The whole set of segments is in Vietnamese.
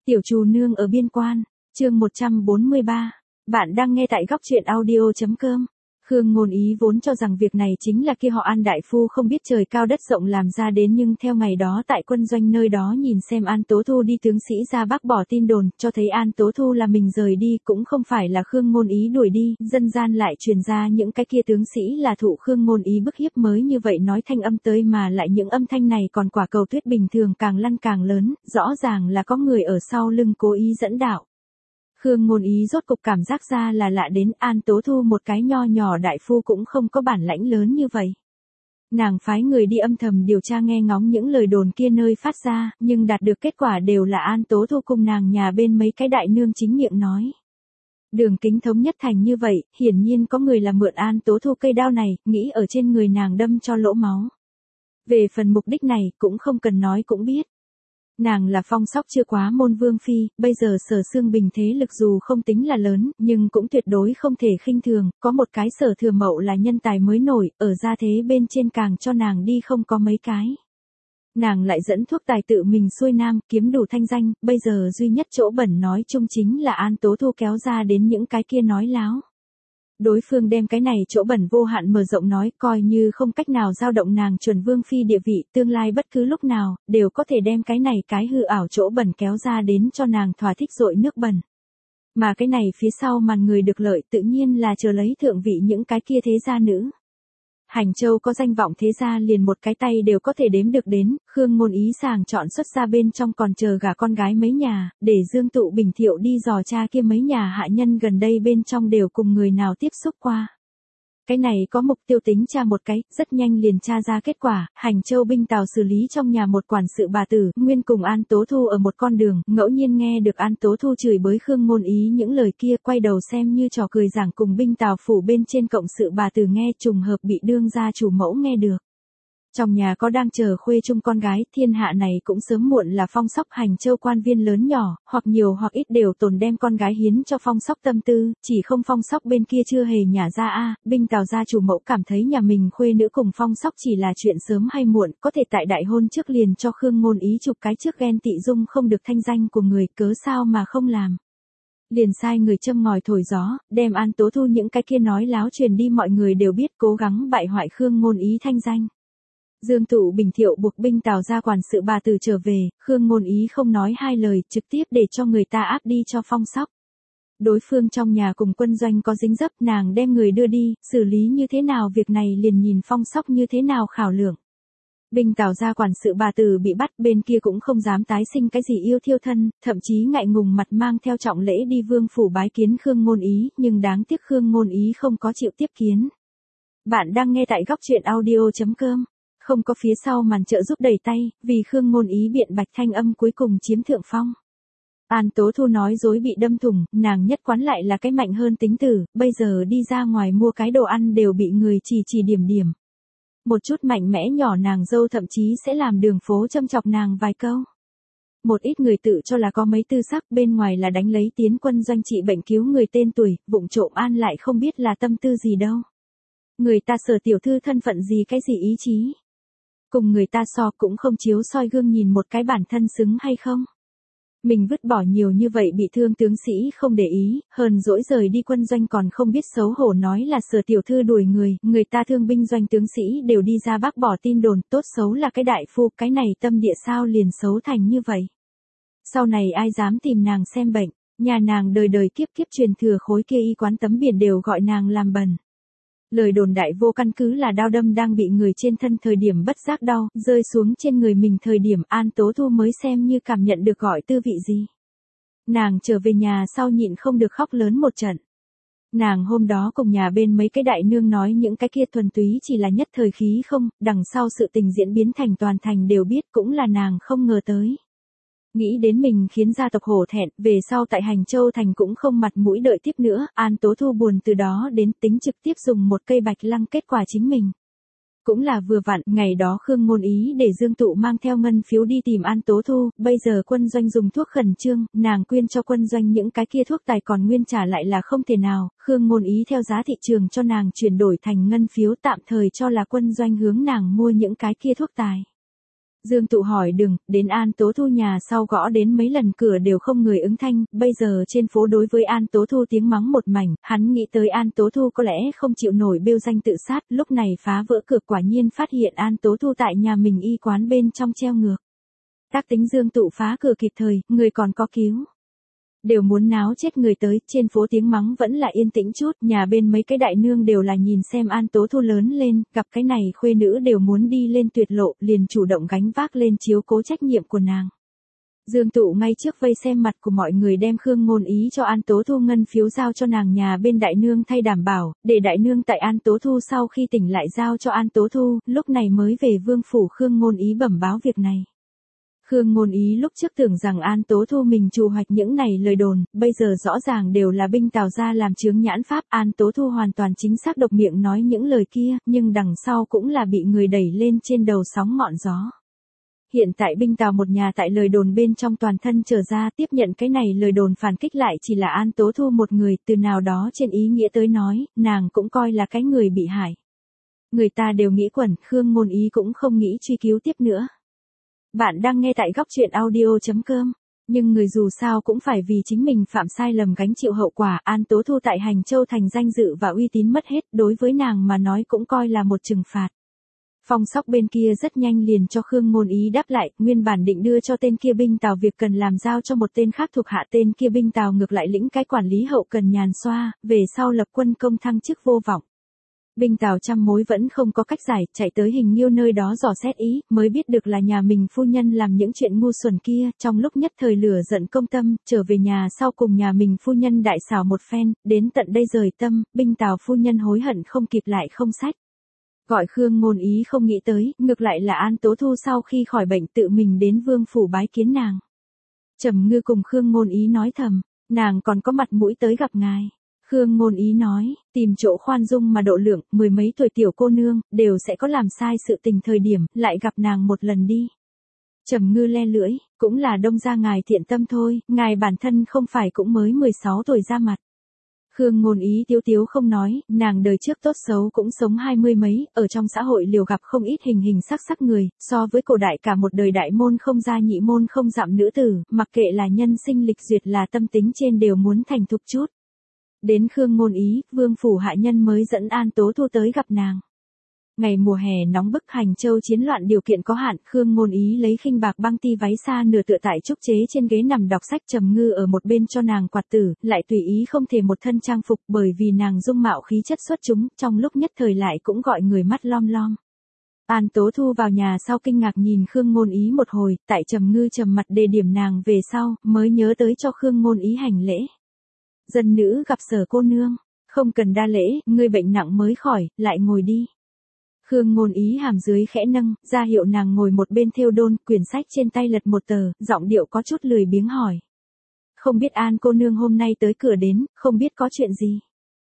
Tiểu Trù Nương ở biên quan, chương 143. Bạn đang nghe tại góc truyện audio.com. Khương Ngôn Ý vốn cho rằng việc này chính là kia họ An đại phu không biết trời cao đất rộng làm ra đến, nhưng theo ngày đó tại quân doanh nơi đó nhìn xem An Tố Thu đi tướng sĩ ra bác bỏ tin đồn, cho thấy An Tố Thu là mình rời đi, cũng không phải là Khương Ngôn Ý đuổi đi, dân gian lại truyền ra những cái kia tướng sĩ là thụ Khương Ngôn Ý bức hiếp mới như vậy nói thanh âm tới, mà lại những âm thanh này còn quả cầu tuyết bình thường càng lăn càng lớn, rõ ràng là có người ở sau lưng cố ý dẫn đạo. Khương Ngôn Ý rốt cục cảm giác ra là lạ đến, An Tố Thu một cái nho nhỏ đại phu cũng không có bản lãnh lớn như vậy. Nàng phái người đi âm thầm điều tra nghe ngóng những lời đồn kia nơi phát ra, nhưng đạt được kết quả đều là An Tố Thu cùng nàng nhà bên mấy cái đại nương chính miệng nói. Đường Kính thống nhất thành như vậy, hiển nhiên có người là mượn An Tố Thu cây đao này, nghĩ ở trên người nàng đâm cho lỗ máu. Về phần mục đích này, cũng không cần nói cũng biết. Nàng là phong sóc chưa quá môn vương phi, bây giờ Sở Xương Bình thế lực dù không tính là lớn, nhưng cũng tuyệt đối không thể khinh thường, có một cái Sở Thừa Mậu là nhân tài mới nổi, ở gia thế bên trên càng cho nàng đi không có mấy cái. Nàng lại dẫn thuốc tài tự mình xuôi nam, kiếm đủ thanh danh, bây giờ duy nhất chỗ bẩn nói chung chính là An Tố Thu kéo ra đến những cái kia nói láo. Đối phương đem cái này chỗ bẩn vô hạn mở rộng nói, coi như không cách nào dao động nàng chuẩn vương phi địa vị, tương lai bất cứ lúc nào, đều có thể đem cái này cái hư ảo chỗ bẩn kéo ra đến cho nàng thỏa thích dội nước bẩn. Mà cái này phía sau màn người được lợi tự nhiên là chờ lấy thượng vị những cái kia thế gia nữ. Hành Châu có danh vọng thế gia liền một cái tay đều có thể đếm được đến, Khương Ngôn Ý sàng chọn xuất ra bên trong còn chờ gả con gái mấy nhà, để Dương Tụ Bình Thiệu đi dò tra kia mấy nhà hạ nhân gần đây bên trong đều cùng người nào tiếp xúc qua. Cái này có mục tiêu tính tra một cái, rất nhanh liền tra ra kết quả, Hành Châu binh Tào xử lý trong nhà một quản sự bà tử, nguyên cùng An Tố Thu ở một con đường, ngẫu nhiên nghe được An Tố Thu chửi bới Khương Ngôn Ý những lời kia, quay đầu xem như trò cười giảng cùng binh Tào phủ bên trên cộng sự bà tử nghe, trùng hợp bị đương gia chủ mẫu nghe được. Trong nhà có đang chờ khuê chung con gái, thiên hạ này cũng sớm muộn là phong sóc Hành Châu quan viên lớn nhỏ, hoặc nhiều hoặc ít đều tồn đem con gái hiến cho phong sóc tâm tư, chỉ không phong sóc bên kia chưa hề nhả ra binh Tào gia chủ mẫu cảm thấy nhà mình khuê nữ cùng phong sóc chỉ là chuyện sớm hay muộn, có thể tại đại hôn trước liền cho Khương Ngôn Ý chụp cái trước ghen tị dung không được thanh danh của người, cớ sao mà không làm. Liền sai người châm ngòi thổi gió, đem An Tố Thu những cái kia nói láo truyền đi, mọi người đều biết, cố gắng bại hoại Khương Ngôn Ý thanh danh. Dương Tụ Bình Thiệu buộc binh Tào gia quản sự bà tử trở về, Khương Ngôn Ý không nói hai lời, trực tiếp để cho người ta áp đi cho phong sóc. Đối phương trong nhà cùng quân doanh có dính dấp, nàng đem người đưa đi, xử lý như thế nào việc này liền nhìn phong sóc như thế nào khảo lượng. Binh Tào gia quản sự bà tử bị bắt, bên kia cũng không dám tái sinh cái gì yêu thiêu thân, thậm chí ngại ngùng mặt mang theo trọng lễ đi vương phủ bái kiến Khương Ngôn Ý, nhưng đáng tiếc Khương Ngôn Ý không có chịu tiếp kiến. Bạn đang nghe tại góc truyện audio.com. Không có phía sau màn trợ giúp đẩy tay, vì Khương Ngôn Ý biện bạch thanh âm cuối cùng chiếm thượng phong. An Tố Thu nói dối bị đâm thủng, nàng nhất quán lại là cái mạnh hơn tính tử, bây giờ đi ra ngoài mua cái đồ ăn đều bị người chỉ điểm. Một chút mạnh mẽ nhỏ nàng dâu thậm chí sẽ làm đường phố châm chọc nàng vài câu. Một ít người tự cho là có mấy tư sắc, bên ngoài là đánh lấy tiến quân doanh trị bệnh cứu người tên tuổi, vụng trộm an lại không biết là tâm tư gì đâu. Người ta Sở tiểu thư thân phận gì cái gì ý chí. Cùng người ta so cũng không chiếu soi gương nhìn một cái bản thân xứng hay không. Mình vứt bỏ nhiều như vậy bị thương tướng sĩ không để ý, hờn dỗi rời đi quân doanh còn không biết xấu hổ nói là Sở tiểu thư đuổi người ta thương binh doanh tướng sĩ đều đi ra bác bỏ tin đồn, tốt xấu là cái đại phu, cái này tâm địa sao liền xấu thành như vậy. Sau này ai dám tìm nàng xem bệnh, nhà nàng đời đời kiếp kiếp truyền thừa khối kia y quán tấm biển đều gọi nàng làm bẩn. Lời đồn đại vô căn cứ là đao đâm đang bị người trên thân thời điểm bất giác đau, rơi xuống trên người mình thời điểm An Tố Thu mới xem như cảm nhận được gọi tư vị gì. Nàng trở về nhà sau nhịn không được khóc lớn một trận. Nàng hôm đó cùng nhà bên mấy cái đại nương nói những cái kia thuần túy chỉ là nhất thời khí không, đằng sau sự tình diễn biến thành toàn thành đều biết, cũng là nàng không ngờ tới. Nghĩ đến mình khiến gia tộc hổ thẹn, về sau tại Hành Châu thành cũng không mặt mũi đợi tiếp nữa, An Tố Thu buồn từ đó đến tính trực tiếp dùng một cây bạch lăng kết quả chính mình. Cũng là vừa vặn, ngày đó Khương Ngôn Ý để Dương Tụ mang theo ngân phiếu đi tìm An Tố Thu, bây giờ quân doanh dùng thuốc khẩn trương, nàng quyên cho quân doanh những cái kia thuốc tài còn nguyên trả lại là không thể nào, Khương Ngôn Ý theo giá thị trường cho nàng chuyển đổi thành ngân phiếu, tạm thời cho là quân doanh hướng nàng mua những cái kia thuốc tài. Dương Tụ hỏi đường, đến An Tố Thu nhà sau gõ đến mấy lần cửa đều không người ứng thanh, bây giờ trên phố đối với An Tố Thu tiếng mắng một mảnh, hắn nghĩ tới An Tố Thu có lẽ không chịu nổi bêu danh tự sát, lúc này phá vỡ cửa quả nhiên phát hiện An Tố Thu tại nhà mình y quán bên trong treo ngược. Tác tính Dương Tụ phá cửa kịp thời, người còn có cứu. Đều muốn náo chết người tới, trên phố tiếng mắng vẫn là yên tĩnh chút, nhà bên mấy cái đại nương đều là nhìn xem An Tố Thu lớn lên, gặp cái này khuê nữ đều muốn đi lên tuyệt lộ, liền chủ động gánh vác lên chiếu cố trách nhiệm của nàng. Dương Tụ ngay trước vây xem mặt của mọi người đem Khương Ngôn Ý cho An Tố Thu ngân phiếu giao cho nàng nhà bên đại nương thay đảm bảo, để đại nương tại An Tố Thu sau khi tỉnh lại giao cho An Tố Thu, lúc này mới về vương phủ Khương Ngôn Ý bẩm báo việc này. Khương Ngôn Ý lúc trước tưởng rằng An Tố Thu mình trù hoạch những này lời đồn, bây giờ rõ ràng đều là binh Tào ra làm chướng nhãn pháp, An Tố Thu hoàn toàn chính xác độc miệng nói những lời kia, nhưng đằng sau cũng là bị người đẩy lên trên đầu sóng ngọn gió. Hiện tại binh Tào một nhà tại lời đồn bên trong toàn thân trở ra tiếp nhận cái này lời đồn phản kích lại chỉ là An Tố Thu một người, từ nào đó trên ý nghĩa tới nói, nàng cũng coi là cái người bị hại. Người ta đều nghĩ quẩn, Khương Ngôn Ý cũng không nghĩ truy cứu tiếp nữa. Bạn đang nghe tại góc truyện audio.com, nhưng người dù sao cũng phải vì chính mình phạm sai lầm gánh chịu hậu quả. An Tố Thu tại Hành Châu thành danh dự và uy tín mất hết, đối với nàng mà nói cũng coi là một trừng phạt. Phong Sóc bên kia rất nhanh liền cho Khương Ngôn Ý đáp lại, nguyên bản định đưa cho tên kia binh Tào việc cần làm giao cho một tên khác thuộc hạ, tên kia binh Tào ngược lại lĩnh cái quản lý hậu cần nhàn xoa, về sau lập quân công thăng chức vô vọng. Binh Tào trăm mối vẫn không có cách giải, chạy tới Hình Nghiêu nơi đó dò xét ý, mới biết được là nhà mình phu nhân làm những chuyện ngu xuẩn kia, trong lúc nhất thời lửa giận công tâm, trở về nhà sau cùng nhà mình phu nhân đại xảo một phen, đến tận đây rời tâm, binh Tào phu nhân hối hận không kịp lại không sách. Gọi Khương Ngôn Ý không nghĩ tới, ngược lại là An Tố Thu sau khi khỏi bệnh tự mình đến vương phủ bái kiến nàng. Trầm Ngư cùng Khương Ngôn Ý nói thầm, nàng còn có mặt mũi tới gặp ngài. Khương Ngôn Ý nói, tìm chỗ khoan dung mà độ lượng, mười mấy tuổi tiểu cô nương, đều sẽ có làm sai sự tình thời điểm, lại gặp nàng một lần đi. Trầm Ngư le lưỡi, cũng là đông ra ngài thiện tâm thôi, ngài bản thân không phải cũng mới 16 tuổi ra mặt. Khương Ngôn Ý tiếu tiếu không nói, nàng đời trước tốt xấu cũng sống 20 mấy, ở trong xã hội liều gặp không ít hình hình sắc sắc người, so với cổ đại cả một đời đại môn không gia nhị môn không dạm nữ tử, mặc kệ là nhân sinh lịch duyệt là tâm tính trên đều muốn thành thục chút. Đến Khương Ngôn Ý, vương phủ hạ nhân mới dẫn An Tố Thu tới gặp nàng. Ngày mùa hè nóng bức Hành Châu chiến loạn điều kiện có hạn, Khương Ngôn Ý lấy khinh bạc băng ti váy xa nửa tựa tại trúc chế trên ghế nằm đọc sách, Trầm Ngư ở một bên cho nàng quạt tử, lại tùy ý không thể một thân trang phục bởi vì nàng dung mạo khí chất xuất chúng, trong lúc nhất thời lại cũng gọi người mắt lom lom. An Tố Thu vào nhà sau kinh ngạc nhìn Khương Ngôn Ý một hồi, tại Trầm Ngư trầm mặt đề điểm nàng về sau, mới nhớ tới cho Khương Ngôn Ý hành lễ. Dân nữ gặp Sở cô nương, không cần đa lễ, ngươi bệnh nặng mới khỏi, lại ngồi đi. Khương Ngôn Ý hàm dưới khẽ nâng, ra hiệu nàng ngồi một bên thêu đôn, quyển sách trên tay lật một tờ, giọng điệu có chút lười biếng hỏi. Không biết An cô nương hôm nay tới cửa đến, không biết có chuyện gì.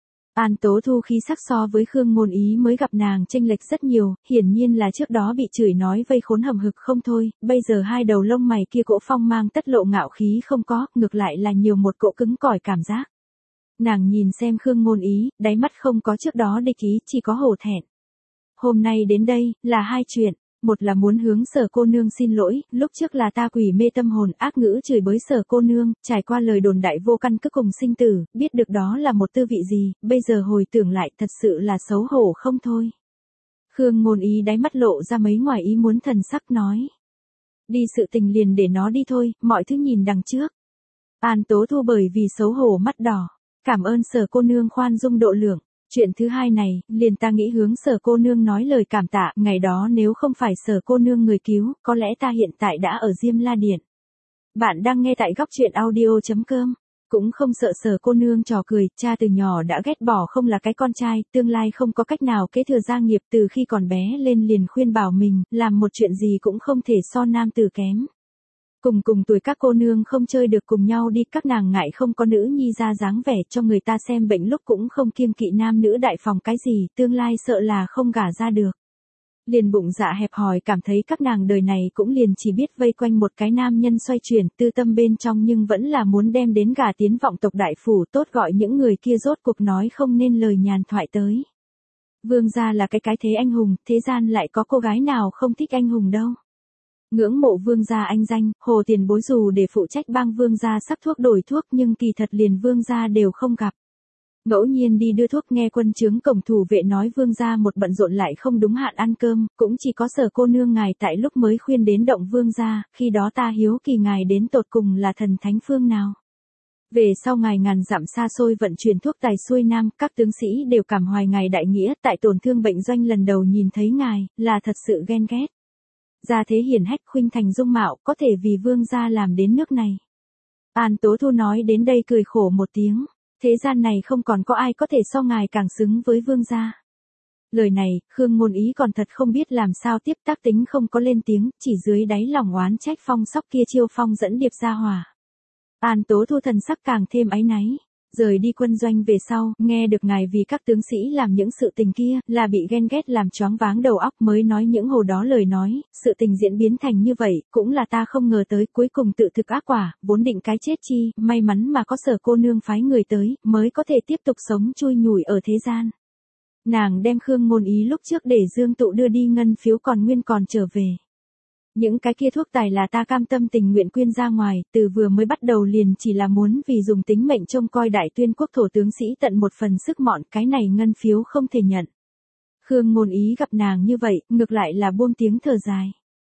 An Tố Thu khí sắc so với Khương Ngôn Ý mới gặp nàng chênh lệch rất nhiều, hiển nhiên là trước đó bị chửi nói vây khốn hầm hực không thôi, bây giờ hai đầu lông mày kia cỗ phong mang tất lộ ngạo khí không có, ngược lại là nhiều một cỗ cứng cỏi cảm giác. Nàng nhìn xem Khương Ngôn Ý, đáy mắt không có trước đó địch ý, chỉ có hổ thẹn. Hôm nay đến đây, là hai chuyện, một là muốn hướng Sở cô nương xin lỗi, lúc trước là ta quỷ mê tâm hồn ác ngữ chửi bới Sở cô nương, trải qua lời đồn đại vô căn cứ cùng sinh tử, biết được đó là một tư vị gì, bây giờ hồi tưởng lại thật sự là xấu hổ không thôi. Khương Ngôn Ý đáy mắt lộ ra mấy ngoài ý muốn thần sắc nói. Đi sự tình liền để nó đi thôi, mọi thứ nhìn đằng trước. An Tố Thu bởi vì xấu hổ mắt đỏ, cảm ơn Sở cô nương khoan dung độ lượng. Chuyện thứ hai này, liền ta nghĩ hướng Sở cô nương nói lời cảm tạ, ngày đó nếu không phải Sở cô nương người cứu, có lẽ ta hiện tại đã ở Diêm La Điện. Bạn đang nghe tại góc truyện audio.com, cũng không sợ Sở cô nương trò cười, cha từ nhỏ đã ghét bỏ không là cái con trai, tương lai không có cách nào kế thừa gia nghiệp, từ khi còn bé lên liền khuyên bảo mình, làm một chuyện gì cũng không thể so nam tử kém. Cùng tuổi các cô nương không chơi được cùng nhau đi, các nàng ngại không có nữ nhi ra dáng vẻ cho người ta xem bệnh, lúc cũng không kiêng kỵ nam nữ đại phòng cái gì, tương lai sợ là không gả ra được. Liền bụng dạ hẹp hòi cảm thấy các nàng đời này cũng liền chỉ biết vây quanh một cái nam nhân xoay chuyển, tư tâm bên trong nhưng vẫn là muốn đem đến gả tiến vọng tộc đại phủ, tốt gọi những người kia rốt cuộc nói không nên lời nhàn thoại tới. Vương gia là cái thế anh hùng, thế gian lại có cô gái nào không thích anh hùng đâu. Ngưỡng mộ vương gia anh danh, Hồ tiền bối dù để phụ trách bang vương gia sắc thuốc đổi thuốc nhưng kỳ thật liền vương gia đều không gặp. Ngẫu nhiên đi đưa thuốc nghe quân trướng cổng thủ vệ nói vương gia một bận rộn lại không đúng hạn ăn cơm, cũng chỉ có Sở cô nương ngài tại lúc mới khuyên đến động vương gia, khi đó ta hiếu kỳ ngài đến tột cùng là thần thánh phương nào. Về sau ngài ngàn dặm xa xôi vận chuyển thuốc tài xuôi nam, các tướng sĩ đều cảm hoài ngài đại nghĩa, tại tổn thương bệnh doanh lần đầu nhìn thấy ngài, là thật sự ghen ghét. Gia thế hiển hách khuynh thành dung mạo, có thể vì vương gia làm đến nước này. An Tố Thu nói đến đây cười khổ một tiếng. Thế gian này không còn có ai có thể so ngài càng xứng với vương gia. Lời này, Khương Ngôn Ý còn thật không biết làm sao tiếp, tác tính không có lên tiếng, chỉ dưới đáy lòng oán trách Phong Sóc kia chiêu phong dẫn điệp ra hòa. An Tố Thu thần sắc càng thêm áy náy. Rời đi quân doanh về sau, nghe được ngài vì các tướng sĩ làm những sự tình kia, là bị ghen ghét làm choáng váng đầu óc mới nói những hồ đó lời nói, sự tình diễn biến thành như vậy, cũng là ta không ngờ tới, cuối cùng tự thực ác quả, vốn định cái chết chi, may mắn mà có Sở cô nương phái người tới, mới có thể tiếp tục sống chui nhủi ở thế gian. Nàng đem Khương Ngôn Ý lúc trước để Dương Tụ đưa đi ngân phiếu còn nguyên còn trở về. Những cái kia thuốc tài là ta cam tâm tình nguyện quyên ra ngoài, từ vừa mới bắt đầu liền chỉ là muốn vì dùng tính mệnh trông coi Đại Tuyên quốc thổ tướng sĩ tận một phần sức mọn, cái này ngân phiếu không thể nhận. Khương Ngôn Ý gặp nàng như vậy, ngược lại là buông tiếng thở dài.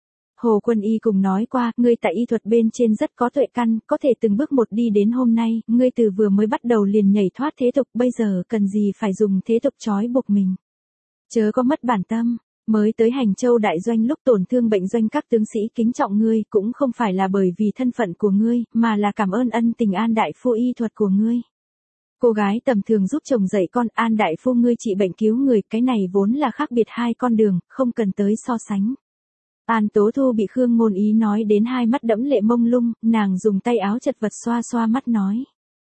Hồ Quân Y cùng nói qua, ngươi tại y thuật bên trên rất có tuệ căn, có thể từng bước một đi đến hôm nay, ngươi từ vừa mới bắt đầu liền nhảy thoát thế tục, bây giờ cần gì phải dùng thế tục trói buộc mình. Chớ có mất bản tâm. Mới tới Hành Châu đại doanh lúc tổn thương bệnh doanh các tướng sĩ kính trọng ngươi, cũng không phải là bởi vì thân phận của ngươi, mà là cảm ơn ân tình An đại phu y thuật của ngươi. Cô gái tầm thường giúp chồng dạy con, An đại phu ngươi trị bệnh cứu người, cái này vốn là khác biệt hai con đường, không cần tới so sánh. An Tố Thu bị Khương Ngôn Ý nói đến hai mắt đẫm lệ mông lung, nàng dùng tay áo chật vật xoa xoa mắt nói.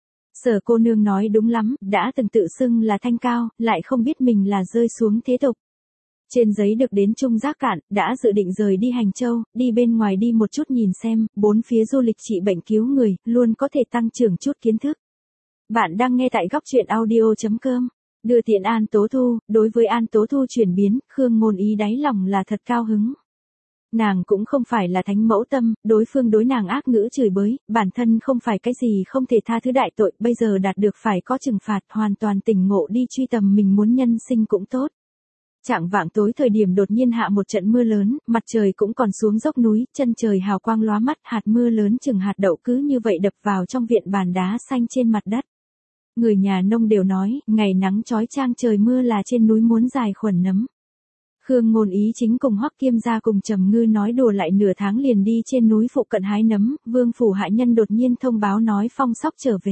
Sở cô nương nói đúng lắm, đã từng tự xưng là thanh cao, lại không biết mình là rơi xuống thế tục. Trên giấy được đến Trung Giác Cạn, đã dự định rời đi Hành Châu, đi bên ngoài đi một chút nhìn xem, bốn phía du lịch trị bệnh cứu người, luôn có thể tăng trưởng chút kiến thức. Bạn đang nghe tại góc truyện audio.com. Đưa tiện An Tố Thu, đối với An Tố Thu chuyển biến, Khương Ngôn Ý đáy lòng là thật cao hứng. Nàng cũng không phải là thánh mẫu tâm, đối phương đối nàng ác ngữ chửi bới, bản thân không phải cái gì không thể tha thứ đại tội, bây giờ đạt được phải có trừng phạt, hoàn toàn tỉnh ngộ đi truy tầm mình muốn nhân sinh cũng tốt. Chạng vạng tối thời điểm đột nhiên hạ một trận mưa lớn, mặt trời cũng còn xuống dốc núi, chân trời hào quang lóa mắt, hạt mưa lớn chừng hạt đậu cứ như vậy đập vào trong viện bàn đá xanh trên mặt đất. Người nhà nông đều nói, ngày nắng chói chang trời mưa là trên núi muốn dài khuẩn nấm. Khương Ngôn Ý chính cùng Hoắc Kiêm gia cùng Trầm Ngư nói đùa lại nửa tháng liền đi trên núi phụ cận hái nấm, Vương phủ hạ nhân đột nhiên thông báo nói Phong Sóc trở về.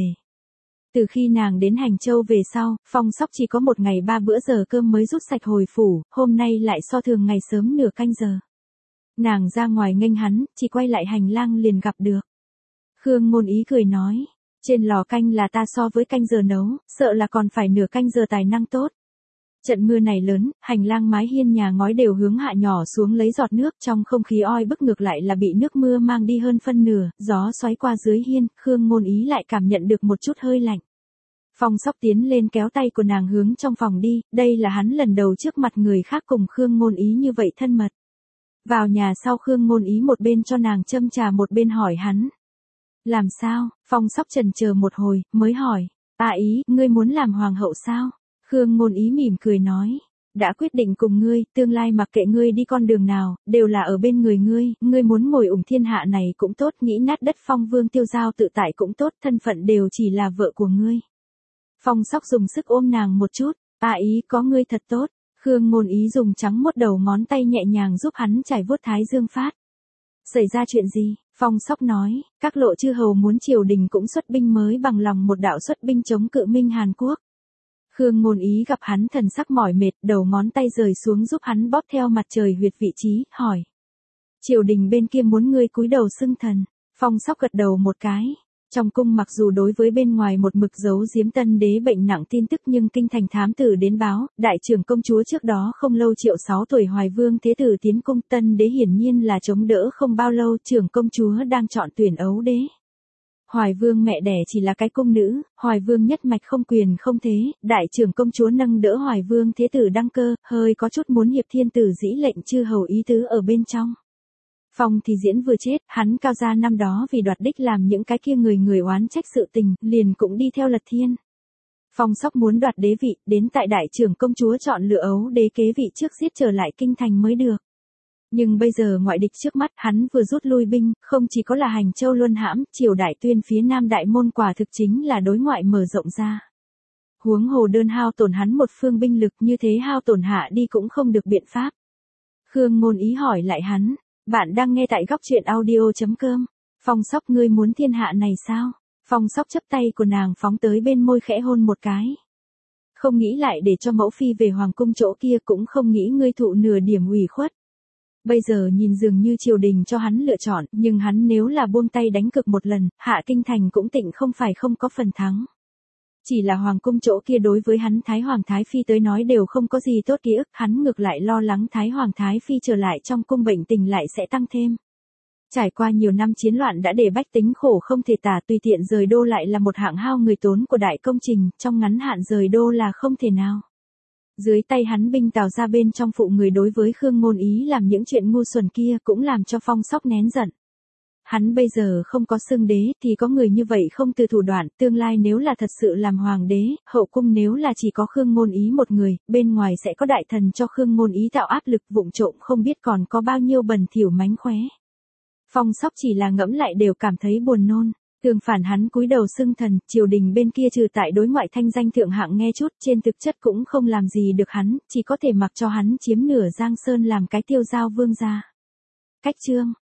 Từ khi nàng đến Hành Châu về sau, Phong Sóc chỉ có một ngày 3 bữa giờ cơm mới rút sạch hồi phủ, hôm nay lại so thường ngày sớm nửa canh giờ. Nàng ra ngoài nghênh hắn, chỉ quay lại hành lang liền gặp được. Khương Ngôn Ý cười nói, trên lò canh là ta so với canh giờ nấu, sợ là còn phải nửa canh giờ tài năng tốt. Trận mưa này lớn, hành lang mái hiên nhà ngói đều hướng hạ nhỏ xuống lấy giọt nước, trong không khí oi bức ngược lại là bị nước mưa mang đi hơn phân nửa, gió xoáy qua dưới hiên, Khương Ngôn Ý lại cảm nhận được một chút hơi lạnh. Phong Sóc tiến lên kéo tay của nàng hướng trong phòng đi, đây là hắn lần đầu trước mặt người khác cùng Khương Ngôn Ý như vậy thân mật. Vào nhà sau Khương Ngôn Ý một bên cho nàng châm trà một bên hỏi hắn. Làm sao? Phong Sóc chần chờ một hồi, mới hỏi. Ý, ngươi muốn làm hoàng hậu sao? Khương Ngôn Ý mỉm cười nói. Đã quyết định cùng ngươi, tương lai mặc kệ ngươi đi con đường nào, đều là ở bên người ngươi muốn ngồi ủng thiên hạ này cũng tốt, nghĩ nát đất Phong Vương tiêu giao tự tại cũng tốt, thân phận đều chỉ là vợ của ngươi. Phong Sóc dùng sức ôm nàng một chút, Ý có ngươi thật tốt. Khương Ngôn Ý dùng trắng muốt đầu ngón tay nhẹ nhàng giúp hắn trải vuốt thái dương phát. Xảy ra chuyện gì? Phong Sóc nói, các lộ chư hầu muốn triều đình cũng xuất binh mới bằng lòng một đạo xuất binh chống cự Minh Hàn Quốc. Khương Ngôn Ý gặp hắn thần sắc mỏi mệt, đầu ngón tay rời xuống giúp hắn bóp theo mặt trời huyệt vị trí, hỏi. Triều đình bên kia muốn ngươi cúi đầu xưng thần. Phong Sóc gật đầu một cái. Trong cung mặc dù đối với bên ngoài một mực giấu giếm Tân đế bệnh nặng tin tức nhưng kinh thành thám tử đến báo, đại trưởng công chúa trước đó không lâu triệu 6 tuổi Hoài Vương thế tử tiến cung, Tân đế hiển nhiên là chống đỡ không bao lâu, trưởng công chúa đang chọn tuyển ấu đế. Hoài Vương mẹ đẻ chỉ là cái cung nữ, Hoài Vương nhất mạch không quyền không thế, đại trưởng công chúa nâng đỡ Hoài Vương thế tử đăng cơ, hơi có chút muốn hiệp thiên tử dĩ lệnh chư hầu ý tứ ở bên trong. Phong thì diễn vừa chết, hắn Cao gia năm đó vì đoạt đích làm những cái kia người oán trách sự tình, liền cũng đi theo lật thiên. Phong Sóc muốn đoạt đế vị, đến tại đại trưởng công chúa chọn lựa ấu đế kế vị trước giết trở lại kinh thành mới được. Nhưng bây giờ ngoại địch trước mắt, hắn vừa rút lui binh, không chỉ có là Hành Châu luân hãm, triều đại tuyên phía Nam đại môn quả thực chính là đối ngoại mở rộng ra. Huống hồ đơn hao tổn hắn một phương binh lực, như thế hao tổn hạ đi cũng không được biện pháp. Khương Ngôn Ý hỏi lại hắn, bạn đang nghe tại góc truyện audio.com. Phong Sóc, ngươi muốn thiên hạ này sao? Phong Sóc chấp tay của nàng phóng tới bên môi khẽ hôn một cái. Không nghĩ lại để cho mẫu phi về hoàng cung chỗ kia, cũng không nghĩ ngươi thụ nửa điểm ủy khuất. Bây giờ nhìn dường như triều đình cho hắn lựa chọn, nhưng hắn nếu là buông tay đánh cược một lần, hạ kinh thành cũng tịnh không phải không có phần thắng. Chỉ là hoàng cung chỗ kia đối với hắn Thái Hoàng Thái Phi tới nói đều không có gì tốt ký ức, hắn ngược lại lo lắng Thái Hoàng Thái Phi trở lại trong cung bệnh tình lại sẽ tăng thêm. Trải qua nhiều năm chiến loạn đã để bách tính khổ không thể tả, tùy tiện rời đô lại là một hạng hao người tốn của đại công trình, trong ngắn hạn rời đô là không thể nào. Dưới tay hắn binh Tào ra bên trong phụ người đối với Khương Ngôn Ý làm những chuyện ngu xuẩn kia cũng làm cho Phong Sóc nén giận. Hắn bây giờ không có xưng đế thì có người như vậy không từ thủ đoạn, tương lai nếu là thật sự làm hoàng đế, hậu cung nếu là chỉ có Khương Ngôn Ý một người, bên ngoài sẽ có đại thần cho Khương Ngôn Ý tạo áp lực, vụng trộm không biết còn có bao nhiêu bẩn thỉu mánh khóe. Phong Sóc chỉ là ngẫm lại đều cảm thấy buồn nôn. Tương phản hắn cúi đầu xưng thần, triều đình bên kia trừ tại đối ngoại thanh danh thượng hạng nghe chút, trên thực chất cũng không làm gì được hắn, chỉ có thể mặc cho hắn chiếm nửa Giang Sơn làm cái tiêu giao vương gia. Cách chương